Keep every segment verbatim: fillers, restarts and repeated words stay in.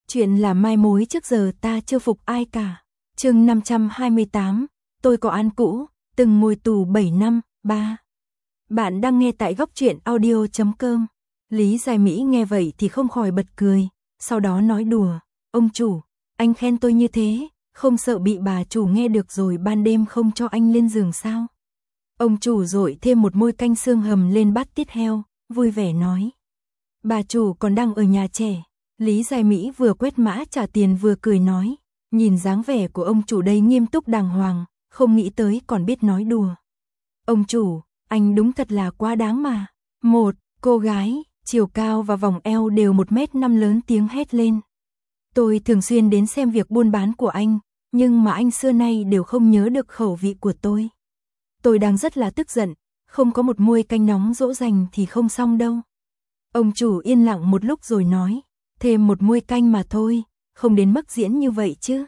Chuyện là mai mối trước giờ ta chưa phục ai cả. Chương năm trăm hai mươi tám, tôi có án cũ, từng ngồi tù bảy năm, ba. Bạn đang nghe tại góc truyện audio chấm com. Lý Giai Mỹ nghe vậy thì không khỏi bật cười, sau đó nói đùa, ông chủ, anh khen tôi như thế, không sợ bị bà chủ nghe được rồi ban đêm không cho anh lên giường sao? Ông chủ dội thêm một môi canh xương hầm lên bát tiết heo, vui vẻ nói. Bà chủ còn đang ở nhà trẻ. Lý Giai Mỹ vừa quét mã trả tiền vừa cười nói, nhìn dáng vẻ của ông chủ đây nghiêm túc đàng hoàng, không nghĩ tới còn biết nói đùa. Ông chủ, anh đúng thật là quá đáng mà. Một cô gái, chiều cao và vòng eo đều một mét năm lớn tiếng hét lên. Tôi thường xuyên đến xem việc buôn bán của anh, nhưng mà anh xưa nay đều không nhớ được khẩu vị của tôi. Tôi đang rất là tức giận, không có một muôi canh nóng dỗ dành thì không xong đâu. Ông chủ yên lặng một lúc rồi nói, thêm một muôi canh mà thôi, không đến mức diễn như vậy chứ.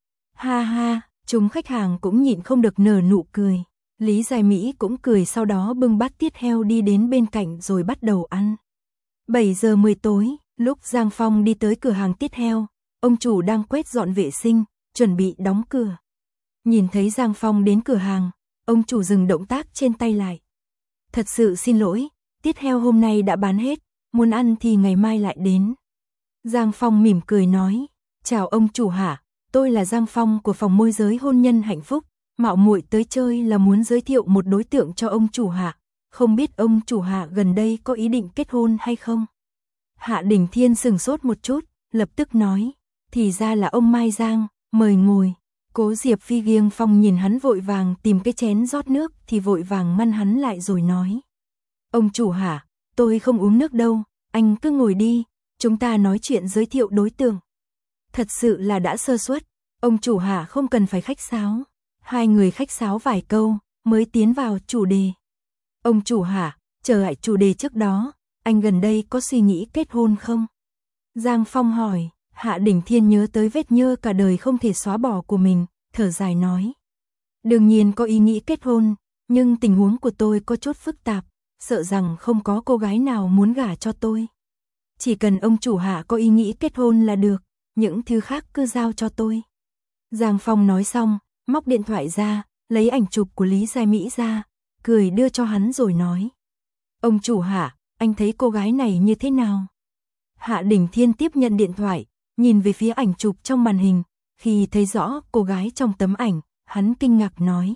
Ha ha, chúng khách hàng cũng nhịn không được nở nụ cười. Lý Giai Mỹ cũng cười, sau đó bưng bát tiết heo đi đến bên cạnh rồi bắt đầu ăn. bảy giờ mười tối, lúc Giang Phong đi tới cửa hàng tiết heo, ông chủ đang quét dọn vệ sinh, chuẩn bị đóng cửa. Nhìn thấy Giang Phong đến cửa hàng, ông chủ dừng động tác trên tay lại. Thật sự xin lỗi, tiết heo hôm nay đã bán hết, muốn ăn thì ngày mai lại đến. Giang Phong mỉm cười nói, chào ông chủ hả, tôi là Giang Phong của phòng môi giới hôn nhân hạnh phúc, mạo muội tới chơi là muốn giới thiệu một đối tượng cho ông chủ hạ, không biết ông chủ hạ gần đây có ý định kết hôn hay không? Hạ Đình Thiên sừng sốt một chút, lập tức nói, thì ra là ông Mai Giang, mời ngồi. Cố Diệp Phi Giêng Phong nhìn hắn vội vàng tìm cái chén rót nước thì vội vàng ngăn hắn lại rồi nói, ông chủ hả, tôi không uống nước đâu, anh cứ ngồi đi, chúng ta nói chuyện giới thiệu đối tượng. Thật sự là đã sơ suất, ông chủ hả không cần phải khách sáo. Hai người khách sáo vài câu, mới tiến vào chủ đề. Ông chủ hả, trở lại chủ đề trước đó, anh gần đây có suy nghĩ kết hôn không? Giang Phong hỏi, Hạ Đình Thiên nhớ tới vết nhơ cả đời không thể xóa bỏ của mình, thở dài nói. Đương nhiên có ý nghĩ kết hôn, nhưng tình huống của tôi có chút phức tạp, sợ rằng không có cô gái nào muốn gả cho tôi. Chỉ cần ông chủ hạ có ý nghĩ kết hôn là được, những thứ khác cứ giao cho tôi. Giang Phong nói xong, móc điện thoại ra, lấy ảnh chụp của Lý Giai Mỹ ra, cười đưa cho hắn rồi nói. Ông chủ hạ, anh thấy cô gái này như thế nào? Hạ Đình Thiên tiếp nhận điện thoại, nhìn về phía ảnh chụp trong màn hình, khi thấy rõ cô gái trong tấm ảnh, hắn kinh ngạc nói.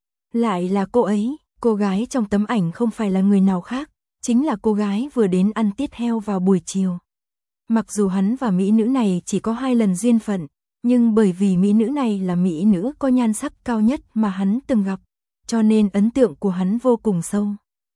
Lại là cô ấy, cô gái trong tấm ảnh không phải là người nào khác, chính là cô gái vừa đến ăn tiết heo vào buổi chiều. Mặc dù hắn và mỹ nữ này chỉ có hai lần duyên phận, nhưng bởi vì mỹ nữ này là mỹ nữ có nhan sắc cao nhất mà hắn từng gặp, cho nên ấn tượng của hắn vô cùng sâu.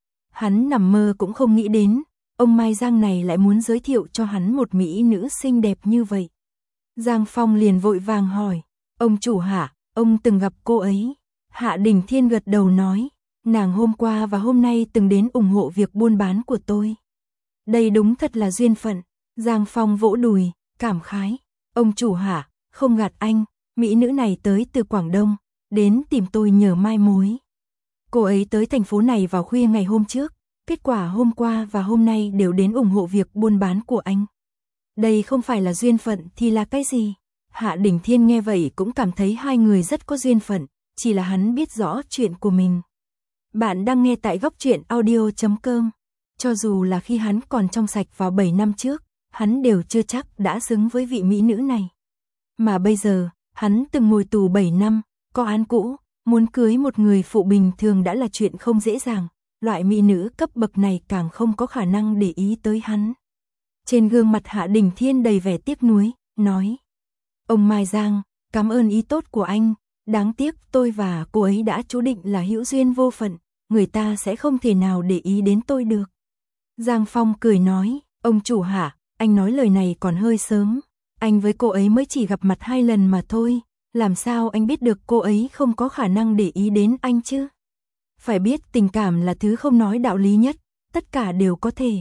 Hắn nằm mơ cũng không nghĩ đến, ông Mai Giang này lại muốn giới thiệu cho hắn một mỹ nữ xinh đẹp như vậy. Giang Phong liền vội vàng hỏi, ông chủ hả, ông từng gặp cô ấy? Hạ Đình Thiên gật đầu nói, nàng hôm qua và hôm nay từng đến ủng hộ việc buôn bán của tôi. Đây đúng thật là duyên phận. Giang Phong vỗ đùi, cảm khái, ông chủ hả, không gạt anh, mỹ nữ này tới từ Quảng Đông, đến tìm tôi nhờ mai mối. Cô ấy tới thành phố này vào khuya ngày hôm trước, kết quả hôm qua và hôm nay đều đến ủng hộ việc buôn bán của anh. Đây không phải là duyên phận thì là cái gì? Hạ Đình Thiên nghe vậy cũng cảm thấy hai người rất có duyên phận, chỉ là hắn biết rõ chuyện của mình. Bạn đang nghe tại góc truyện audio chấm com. Cho dù là khi hắn còn trong sạch vào bảy năm trước, hắn đều chưa chắc đã xứng với vị mỹ nữ này. Mà bây giờ, hắn từng ngồi tù bảy năm, có án cũ, muốn cưới một người phụ bình thường đã là chuyện không dễ dàng, loại mỹ nữ cấp bậc này càng không có khả năng để ý tới hắn. Trên gương mặt Hạ Đình Thiên đầy vẻ tiếc nuối, nói. Ông Mai Giang, cảm ơn ý tốt của anh, đáng tiếc tôi và cô ấy đã chú định là hữu duyên vô phận, người ta sẽ không thể nào để ý đến tôi được. Giang Phong cười nói, ông chủ hả, anh nói lời này còn hơi sớm, anh với cô ấy mới chỉ gặp mặt hai lần mà thôi, làm sao anh biết được cô ấy không có khả năng để ý đến anh chứ? Phải biết tình cảm là thứ không nói đạo lý nhất, tất cả đều có thể.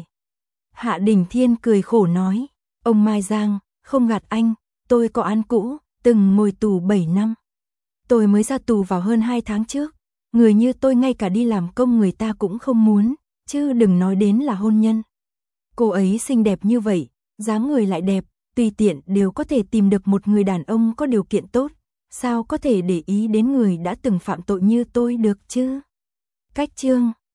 Hạ Đình Thiên cười khổ nói, ông Mai Giang, không gạt anh, tôi có án cũ, từng ngồi tù bảy năm. Tôi mới ra tù vào hơn hai tháng trước, người như tôi ngay cả đi làm công người ta cũng không muốn, chứ đừng nói đến là hôn nhân. Cô ấy xinh đẹp như vậy, dáng người lại đẹp, tùy tiện đều có thể tìm được một người đàn ông có điều kiện tốt, sao có thể để ý đến người đã từng phạm tội như tôi được chứ? Cách chương